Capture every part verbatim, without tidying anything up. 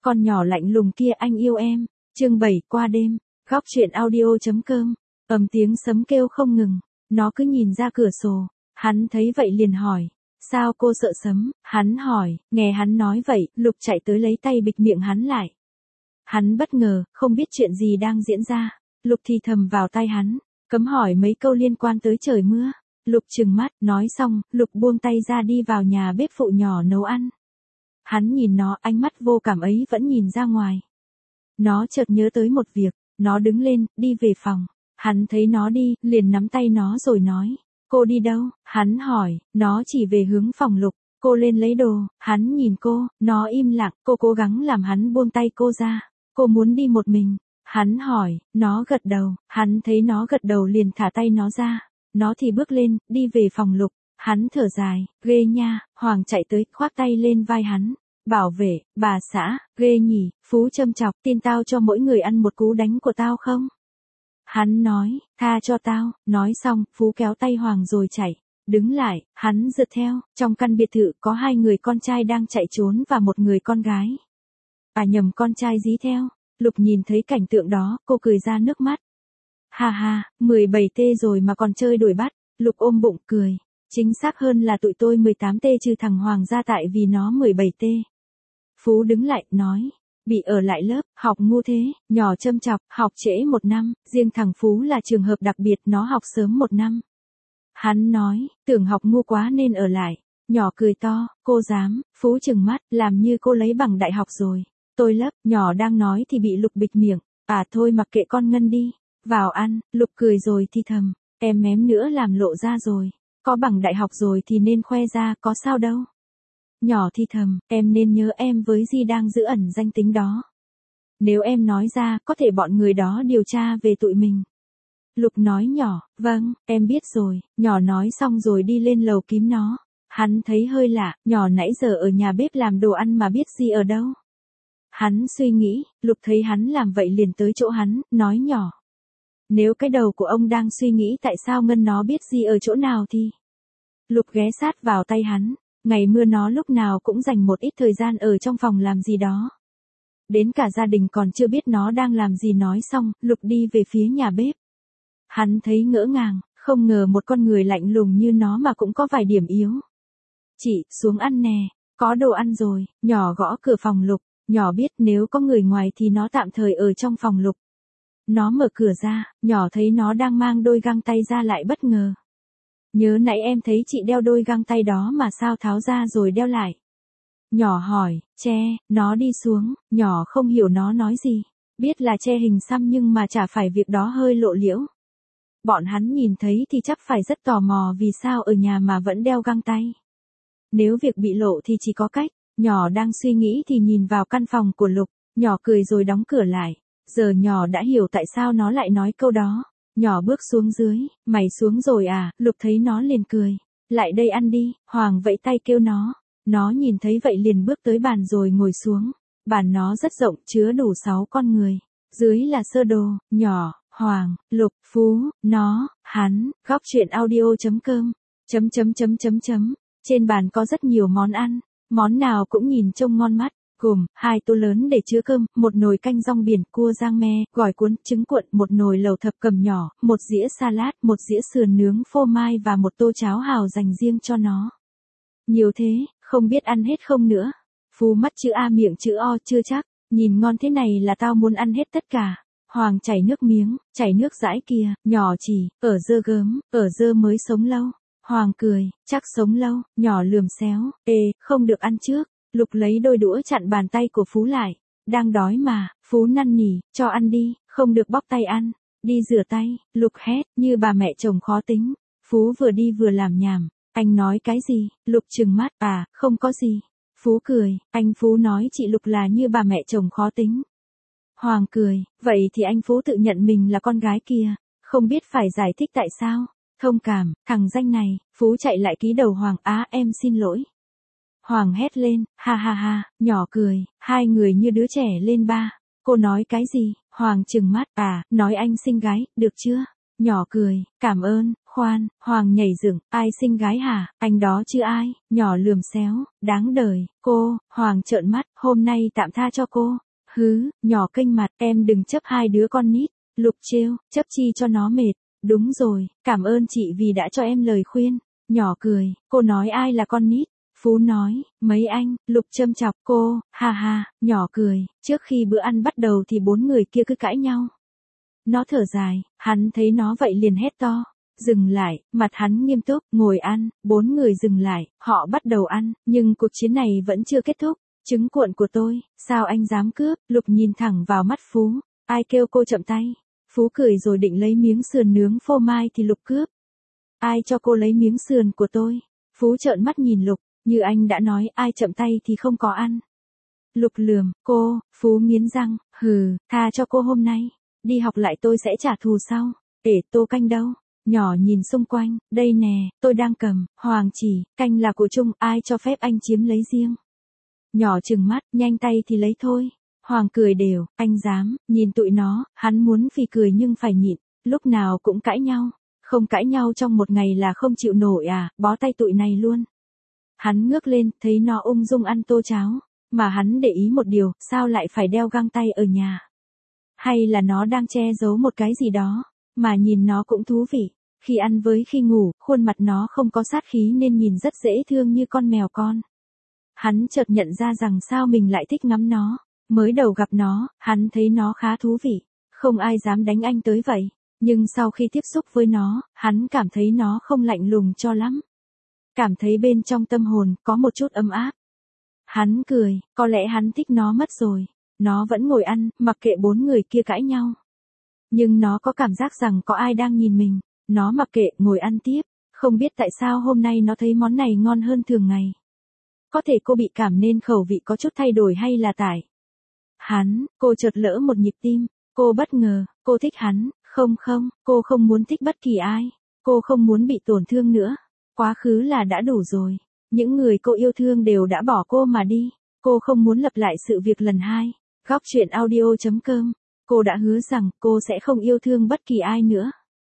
Con nhỏ lạnh lùng kia anh yêu em. Chương bảy qua đêm. Góc truyện audio.com. Ầm tiếng sấm kêu không ngừng. Nó cứ nhìn ra cửa sổ. Hắn thấy vậy liền hỏi. Sao cô sợ sấm? Hắn hỏi. Nghe hắn nói vậy, Lục chạy tới lấy tay bịt miệng hắn lại. Hắn bất ngờ, không biết chuyện gì đang diễn ra. Lục thì thầm vào tai hắn. Cấm hỏi mấy câu liên quan tới trời mưa. Lục trừng mắt, nói xong, Lục buông tay ra đi vào nhà bếp phụ nhỏ nấu ăn. Hắn nhìn nó, ánh mắt vô cảm ấy vẫn nhìn ra ngoài. Nó chợt nhớ tới một việc, nó đứng lên, đi về phòng. Hắn thấy nó đi, liền nắm tay nó rồi nói. Cô đi đâu? Hắn hỏi, nó chỉ về hướng phòng Lục. Cô lên lấy đồ, hắn nhìn cô, nó im lặng, cô cố gắng làm hắn buông tay cô ra. Cô muốn đi một mình. Hắn hỏi, nó gật đầu, hắn thấy nó gật đầu liền thả tay nó ra. Nó thì bước lên, đi về phòng Lục. Hắn thở dài, ghê nha. Hoàng chạy tới, khoác tay lên vai hắn. Bảo vệ, bà xã, ghê nhỉ. Phú châm chọc, tin tao cho mỗi người ăn một cú đánh của tao không? Hắn nói, tha cho tao. Nói xong, Phú kéo tay Hoàng rồi chạy. Đứng lại, hắn rượt theo. Trong căn biệt thự có hai người con trai đang chạy trốn và một người con gái. À nhầm, con trai dí theo. Lục nhìn thấy cảnh tượng đó, cô cười ra nước mắt. Ha ha, mười bảy tê rồi mà còn chơi đuổi bắt. Lục ôm bụng cười. Chính xác hơn là tụi tôi mười tám tê trừ thằng Hoàng ra tại vì nó mười bảy tê. Phú đứng lại, nói. Bị ở lại lớp, học ngu thế, nhỏ châm chọc, học trễ một năm, riêng thằng Phú là trường hợp đặc biệt, nó học sớm một năm. Hắn nói, tưởng học ngu quá nên ở lại. Nhỏ cười to, cô dám. Phú trừng mắt, làm như cô lấy bằng đại học rồi. Tôi lớp, nhỏ đang nói thì bị Lục bịt miệng. À thôi mặc kệ con Ngân đi. Vào ăn. Lục cười rồi thì thầm. Em mém nữa làm lộ ra rồi. Có bằng đại học rồi thì nên khoe ra, có sao đâu. Nhỏ thì thầm, em nên nhớ em với Di đang giữ ẩn danh tính đó. Nếu em nói ra, có thể bọn người đó điều tra về tụi mình. Lục nói nhỏ, vâng, em biết rồi. Nhỏ nói xong rồi đi lên lầu kiếm nó. Hắn thấy hơi lạ, nhỏ nãy giờ ở nhà bếp làm đồ ăn mà biết Di ở đâu. Hắn suy nghĩ, Lục thấy hắn làm vậy liền tới chỗ hắn, nói nhỏ. Nếu cái đầu của ông đang suy nghĩ tại sao Ngân nó biết Di ở chỗ nào thì... Lục ghé sát vào tay hắn. Ngày mưa nó lúc nào cũng dành một ít thời gian ở trong phòng làm gì đó. Đến cả gia đình còn chưa biết nó đang làm gì. Nói xong, Lục đi về phía nhà bếp. Hắn thấy ngỡ ngàng, không ngờ một con người lạnh lùng như nó mà cũng có vài điểm yếu. Chị, xuống ăn nè, có đồ ăn rồi. Nhỏ gõ cửa phòng Lục. Nhỏ biết nếu có người ngoài thì nó tạm thời ở trong phòng Lục. Nó mở cửa ra, nhỏ thấy nó đang mang đôi găng tay ra lại bất ngờ. Nhớ nãy em thấy chị đeo đôi găng tay đó mà sao tháo ra rồi đeo lại. Nhỏ hỏi, che, nó đi xuống, nhỏ không hiểu nó nói gì. Biết là che hình xăm nhưng mà chả phải việc đó hơi lộ liễu. Bọn hắn nhìn thấy thì chắc phải rất tò mò vì sao ở nhà mà vẫn đeo găng tay. Nếu việc bị lộ thì chỉ có cách. Nhỏ đang suy nghĩ thì nhìn vào căn phòng của Lục. Nhỏ cười rồi đóng cửa lại. Giờ nhỏ đã hiểu tại sao nó lại nói câu đó. Nhỏ bước xuống dưới, mày xuống rồi à? Lục thấy nó liền cười. Lại đây ăn đi. Hoàng vẫy tay kêu nó. Nó nhìn thấy vậy liền bước tới bàn rồi ngồi xuống. Bàn nó rất rộng, chứa đủ sáu con người. Dưới là sơ đồ, nhỏ, Hoàng, Lục, Phú, nó, hắn. Góc truyện audio.com. Chấm chấm chấm chấm chấm. Trên bàn có rất nhiều món ăn. Món nào cũng nhìn trông ngon mắt. Gồm, hai tô lớn để chứa cơm, một nồi canh rong biển, cua rang me, gỏi cuốn, trứng cuộn, một nồi lẩu thập cẩm nhỏ, một dĩa salad, một dĩa sườn nướng phô mai và một tô cháo hào dành riêng cho nó. Nhiều thế, không biết ăn hết không nữa. Phú mắt chữ A miệng chữ O chưa chắc, nhìn ngon thế này là tao muốn ăn hết tất cả. Hoàng chảy nước miếng, chảy nước dãi kìa, nhỏ chỉ, ở dơ gớm, ở dơ mới sống lâu. Hoàng cười, chắc sống lâu, nhỏ lườm xéo, ê, không được ăn trước. Lục lấy đôi đũa chặn bàn tay của Phú lại. Đang đói mà. Phú năn nỉ, cho ăn đi, không được bóc tay ăn. Đi rửa tay. Lục hét, như bà mẹ chồng khó tính. Phú vừa đi vừa làm nhảm. Anh nói cái gì? Lục trừng mắt, à, không có gì. Phú cười, anh Phú nói chị Lục là như bà mẹ chồng khó tính. Hoàng cười, vậy thì anh Phú tự nhận mình là con gái kia. Không biết phải giải thích tại sao. Thông cảm, thằng danh này. Phú chạy lại ký đầu Hoàng, á em xin lỗi. Hoàng hét lên, ha ha ha, nhỏ cười, hai người như đứa trẻ lên ba. Cô nói cái gì? Hoàng trừng mắt, à, nói anh xinh gái, được chưa? Nhỏ cười, cảm ơn, Khoan, Hoàng nhảy dựng, ai sinh gái hả, anh đó chứ ai, nhỏ lườm xéo, đáng đời, cô, Hoàng trợn mắt, hôm nay tạm tha cho cô. Hứ, nhỏ kênh mặt, em đừng chấp hai đứa con nít. Lục trêu, chấp chi cho nó mệt. Đúng rồi, cảm ơn chị vì đã cho em lời khuyên. Nhỏ cười, cô nói ai là con nít? Phú nói, mấy anh. Lục châm chọc cô, ha ha, nhỏ cười, trước khi bữa ăn bắt đầu thì bốn người kia cứ cãi nhau. Nó thở dài, hắn thấy nó vậy liền hét to. Dừng lại, mặt hắn nghiêm túc, ngồi ăn, bốn người dừng lại, họ bắt đầu ăn, nhưng cuộc chiến này vẫn chưa kết thúc. Trứng cuộn của tôi, sao anh dám cướp? Lục nhìn thẳng vào mắt Phú, ai kêu cô chậm tay? Phú cười rồi định lấy miếng sườn nướng phô mai thì Lục cướp. Ai cho cô lấy miếng sườn của tôi? Phú trợn mắt nhìn Lục, như anh đã nói ai chậm tay thì không có ăn. Lục lườm, cô, Phú nghiến răng, hừ, tha cho cô hôm nay, đi học lại tôi sẽ trả thù sau. Để tô canh đâu? Nhỏ nhìn xung quanh, đây nè, tôi đang cầm. Hoàng chỉ, canh là của chung, ai cho phép anh chiếm lấy riêng? Nhỏ trừng mắt, nhanh tay thì lấy thôi. Hoàng cười đều, anh dám, nhìn tụi nó, hắn muốn phì cười nhưng phải nhịn, lúc nào cũng cãi nhau, không cãi nhau trong một ngày là không chịu nổi à, bó tay tụi này luôn. Hắn ngước lên, thấy nó ung dung ăn tô cháo, mà hắn để ý một điều, sao lại phải đeo găng tay ở nhà? Hay là nó đang che giấu một cái gì đó, mà nhìn nó cũng thú vị, khi ăn với khi ngủ, khuôn mặt nó không có sát khí nên nhìn rất dễ thương như con mèo con. Hắn chợt nhận ra rằng sao mình lại thích ngắm nó. Mới đầu gặp nó, hắn thấy nó khá thú vị, không ai dám đánh anh tới vậy, nhưng sau khi tiếp xúc với nó, hắn cảm thấy nó không lạnh lùng cho lắm. Cảm thấy bên trong tâm hồn có một chút ấm áp. Hắn cười, có lẽ hắn thích nó mất rồi. Nó vẫn ngồi ăn, mặc kệ bốn người kia cãi nhau. Nhưng nó có cảm giác rằng có ai đang nhìn mình, nó mặc kệ, ngồi ăn tiếp, không biết tại sao hôm nay nó thấy món này ngon hơn thường ngày. Có thể cô bị cảm nên khẩu vị có chút thay đổi hay là tại hắn, cô chợt lỡ một nhịp tim, cô bất ngờ, cô thích hắn, không không, cô không muốn thích bất kỳ ai, cô không muốn bị tổn thương nữa, quá khứ là đã đủ rồi, những người cô yêu thương đều đã bỏ cô mà đi, cô không muốn lặp lại sự việc lần hai. Góc truyện audio chấm com, cô đã hứa rằng cô sẽ không yêu thương bất kỳ ai nữa.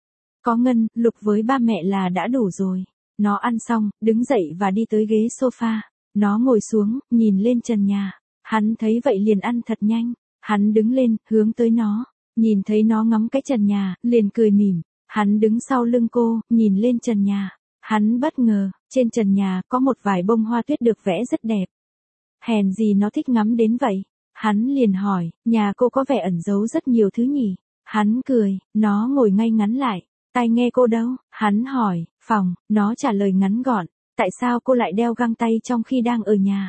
Có Ngân, Lục với ba mẹ là đã đủ rồi. Nó ăn xong, đứng dậy và đi tới ghế sofa. Nó ngồi xuống, nhìn lên trần nhà. Hắn thấy vậy liền ăn thật nhanh. Hắn đứng lên, hướng tới nó. Nhìn thấy nó ngắm cái trần nhà, liền cười mỉm. Hắn đứng sau lưng cô, nhìn lên trần nhà. Hắn bất ngờ, trên trần nhà có một vài bông hoa tuyết được vẽ rất đẹp. Hèn gì nó thích ngắm đến vậy? Hắn liền hỏi, nhà cô có vẻ ẩn giấu rất nhiều thứ nhỉ? Hắn cười, nó ngồi ngay ngắn lại. Tai nghe cô đâu? Hắn hỏi, phòng, nó trả lời ngắn gọn. Tại sao cô lại đeo găng tay trong khi đang ở nhà?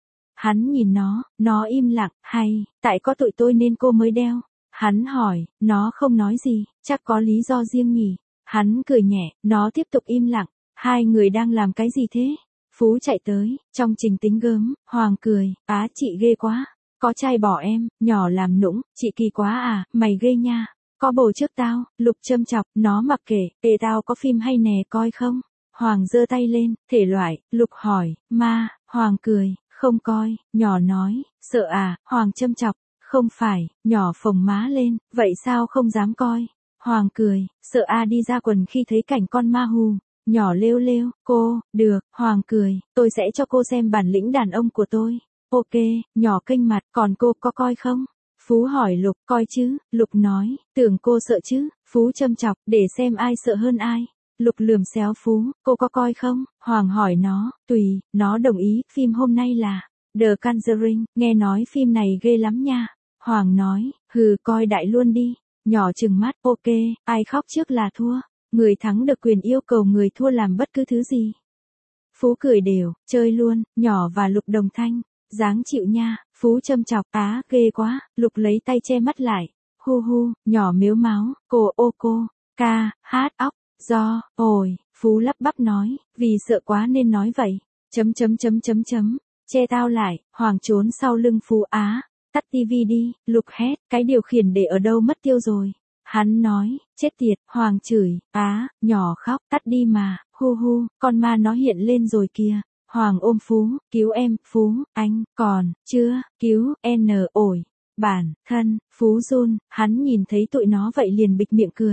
Hắn nhìn nó, nó im lặng, hay, tại có tụi tôi nên cô mới đeo. Hắn hỏi, nó không nói gì, chắc có lý do riêng nhỉ? Hắn cười nhẹ, nó tiếp tục im lặng. Hai người đang làm cái gì thế? Phú chạy tới, trong trình tính gớm, Hoàng cười, á chị ghê quá. Có trai bỏ em, nhỏ làm nũng, chị kỳ quá à, mày ghê nha. Có bồ trước tao, Lục châm chọc, nó mặc kệ, ê tao có phim hay nè coi không? Hoàng giơ tay lên, thể loại, Lục hỏi, ma, Hoàng cười, không coi, nhỏ nói, sợ à, Hoàng châm chọc, không phải, nhỏ phồng má lên, vậy sao không dám coi? Hoàng cười, sợ à đi ra quần khi thấy cảnh con ma hù. Nhỏ lêu lêu, cô, được, Hoàng cười, tôi sẽ cho cô xem bản lĩnh đàn ông của tôi. Ok, nhỏ kênh mặt, còn cô có coi không? Phú hỏi Lục, coi chứ, Lục nói, tưởng cô sợ chứ, Phú châm chọc, để xem ai sợ hơn ai. Lục lườm xéo Phú, cô có coi không? Hoàng hỏi nó, tùy, nó đồng ý, phim hôm nay là The Conjuring, nghe nói phim này ghê lắm nha. Hoàng nói, hừ coi đại luôn đi. Nhỏ trừng mắt, ok, ai khóc trước là thua. Người thắng được quyền yêu cầu người thua làm bất cứ thứ gì. Phú cười đều, chơi luôn, nhỏ và Lục đồng thanh. Dáng chịu nha, Phú châm chọc, á, ghê quá, Lục lấy tay che mắt lại. Hu hu, nhỏ mếu máo, cô ô cô, ca, hát óc, do, ồi, Phú lắp bắp nói, vì sợ quá nên nói vậy. Chấm chấm chấm chấm chấm, che tao lại, Hoàng trốn sau lưng Phú á, tắt tivi đi, Lục hét, cái điều khiển để ở đâu mất tiêu rồi. Hắn nói, chết tiệt, Hoàng chửi, á, nhỏ khóc, tắt đi mà, hu hu, con ma nó hiện lên rồi kìa. Hoàng ôm Phú, cứu em, Phú, anh, còn, chưa, cứu, n, ổi, bản, thân, Phú run, hắn nhìn thấy tụi nó vậy liền bịch miệng cười.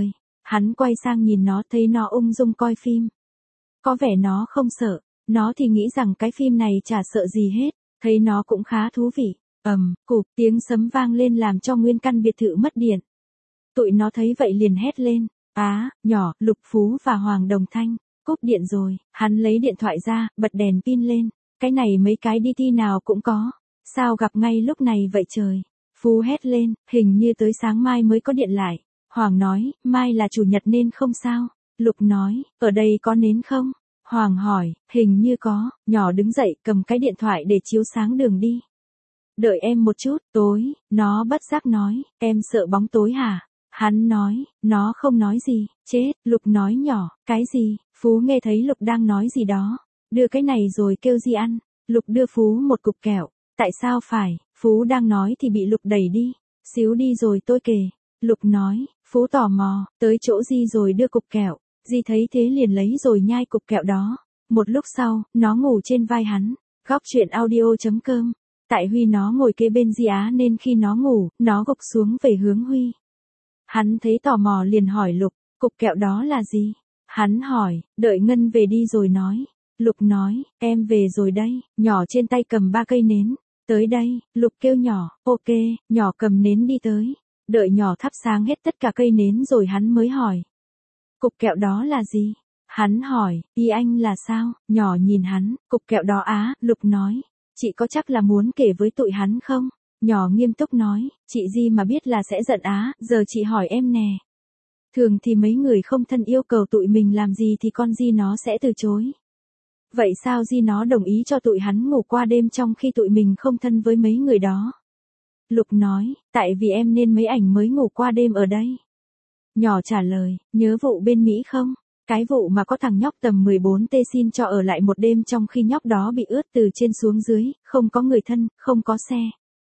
Hắn quay sang nhìn nó thấy nó ung dung coi phim. Có vẻ nó không sợ, nó thì nghĩ rằng cái phim này chả sợ gì hết, thấy nó cũng khá thú vị. Ầm, cụp, tiếng sấm vang lên làm cho nguyên căn biệt thự mất điện. Tụi nó thấy vậy liền hét lên, á, nhỏ, Lục Phú và Hoàng đồng thanh, cúp điện rồi, hắn lấy điện thoại ra, bật đèn pin lên, cái này mấy cái đi thi nào cũng có, sao gặp ngay lúc này vậy trời. Phú hét lên, hình như tới sáng mai mới có điện lại. Hoàng nói, mai là chủ nhật nên không sao. Lục nói, ở đây có nến không? Hoàng hỏi, hình như có. Nhỏ đứng dậy cầm cái điện thoại để chiếu sáng đường đi. Đợi em một chút, tối. Nó bất giác nói, em sợ bóng tối hả? Hắn nói, nó không nói gì. Chết, Lục nói nhỏ, cái gì? Phú nghe thấy Lục đang nói gì đó. Đưa cái này rồi kêu gì ăn. Lục đưa Phú một cục kẹo. Tại sao phải? Phú đang nói thì bị Lục đẩy đi. Xíu đi rồi tôi kể. Lục nói, Phú tò mò, tới chỗ Di rồi đưa cục kẹo. Di thấy thế liền lấy rồi nhai cục kẹo đó. Một lúc sau, nó ngủ trên vai hắn. Góc truyện audio.com. Tại Huy nó ngồi kế bên Di Á nên khi nó ngủ, nó gục xuống về hướng Huy. Hắn thấy tò mò liền hỏi Lục, cục kẹo đó là gì? Hắn hỏi, đợi Ngân về đi rồi nói. Lục nói, em về rồi đây. Nhỏ trên tay cầm ba cây nến. Tới đây, Lục kêu nhỏ, ok, nhỏ cầm nến đi tới. Đợi nhỏ thắp sáng hết tất cả cây nến rồi hắn mới hỏi. Cục kẹo đó là gì? Hắn hỏi, ý anh là sao? Nhỏ nhìn hắn, cục kẹo đó á, Lục nói. Chị có chắc là muốn kể với tụi hắn không? Nhỏ nghiêm túc nói, chị Di mà biết là sẽ giận á, giờ chị hỏi em nè. Thường thì mấy người không thân yêu cầu tụi mình làm gì thì con Di nó sẽ từ chối. Vậy sao Di nó đồng ý cho tụi hắn ngủ qua đêm trong khi tụi mình không thân với mấy người đó? Lục nói, tại vì em nên mấy ảnh mới ngủ qua đêm ở đây. Nhỏ trả lời, nhớ vụ bên Mỹ không? Cái vụ mà có thằng nhóc tầm mười bốn tê xin cho ở lại một đêm trong khi nhóc đó bị ướt từ trên xuống dưới, không có người thân, không có xe.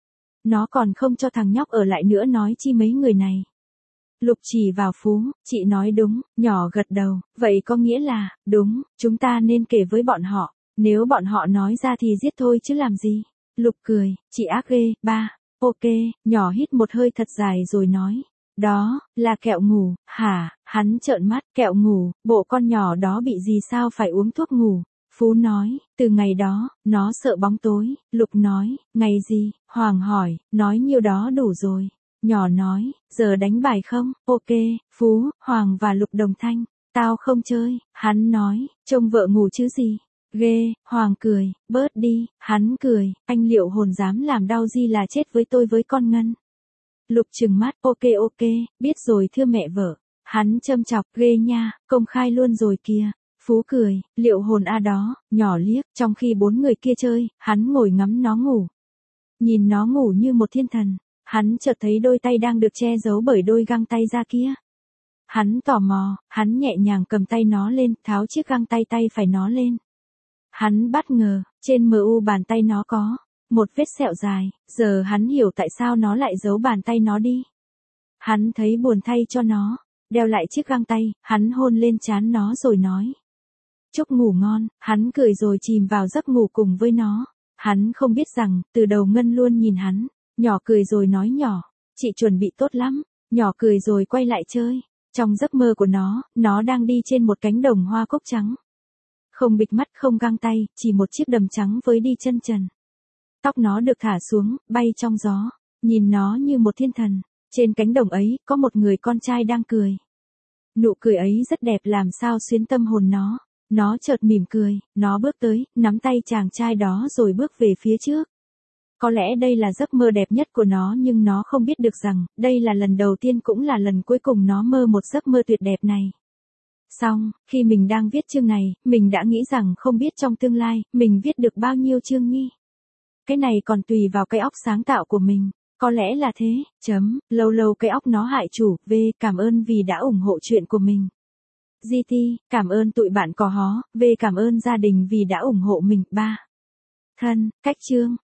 Nó còn không cho thằng nhóc ở lại nữa nói chi mấy người này. Lục chỉ vào Phú, chị nói đúng, nhỏ gật đầu, vậy có nghĩa là, đúng, chúng ta nên kể với bọn họ, nếu bọn họ nói ra thì giết thôi chứ làm gì. Lục cười, chị ác ghê, ba, ok, nhỏ hít một hơi thật dài rồi nói, đó, là kẹo ngủ, hả, hắn trợn mắt, kẹo ngủ, bộ con nhỏ đó bị gì sao phải uống thuốc ngủ. Phú nói, từ ngày đó, nó sợ bóng tối. Lục nói, ngày gì? Hoàng hỏi, nói nhiêu đó đủ rồi. Nhỏ nói, giờ đánh bài không? Ok, Phú, Hoàng và Lục đồng thanh. Tao không chơi. Hắn nói, trông vợ ngủ chứ gì? Ghê, Hoàng cười, bớt đi. Hắn cười, anh liệu hồn dám làm đau Di là chết với tôi với con Ngân. Lục trừng mắt, ok ok, biết rồi thưa mẹ vợ. Hắn châm chọc, ghê nha, công khai luôn rồi kìa. Phú cười, liệu hồn a đó, nhỏ liếc, trong khi bốn người kia chơi, hắn ngồi ngắm nó ngủ. Nhìn nó ngủ như một thiên thần, hắn chợt thấy đôi tay đang được che giấu bởi đôi găng tay da kia. Hắn tò mò, hắn nhẹ nhàng cầm tay nó lên, tháo chiếc găng tay tay phải nó lên. Hắn bất ngờ, trên mờ u bàn tay nó có một vết sẹo dài, giờ hắn hiểu tại sao nó lại giấu bàn tay nó đi. Hắn thấy buồn thay cho nó, đeo lại chiếc găng tay, hắn hôn lên trán nó rồi nói. Chúc ngủ ngon, hắn cười rồi chìm vào giấc ngủ cùng với nó. Hắn không biết rằng, từ đầu Ngân luôn nhìn hắn. Nhỏ cười rồi nói nhỏ, chị chuẩn bị tốt lắm. Nhỏ cười rồi quay lại chơi. Trong giấc mơ của nó, nó đang đi trên một cánh đồng hoa cúc trắng. Không bịt mắt không găng tay, chỉ một chiếc đầm trắng với đi chân trần. Tóc nó được thả xuống, bay trong gió. Nhìn nó như một thiên thần. Trên cánh đồng ấy, có một người con trai đang cười. Nụ cười ấy rất đẹp làm sao xuyến tâm hồn nó. Nó chợt mỉm cười, nó bước tới, nắm tay chàng trai đó rồi bước về phía trước. Có lẽ đây là giấc mơ đẹp nhất của nó nhưng nó không biết được rằng, đây là lần đầu tiên cũng là lần cuối cùng nó mơ một giấc mơ tuyệt đẹp này. Xong, khi mình đang viết chương này, mình đã nghĩ rằng không biết trong tương lai, mình viết được bao nhiêu chương nghi. Cái này còn tùy vào cái óc sáng tạo của mình. Có lẽ là thế, chấm, lâu lâu cái óc nó hại chủ, v, cảm ơn vì đã ủng hộ chuyện của mình. giê tê, cảm ơn tụi bạn cò hó, v cảm ơn gia đình vì đã ủng hộ mình, ba. Thân, cách chương.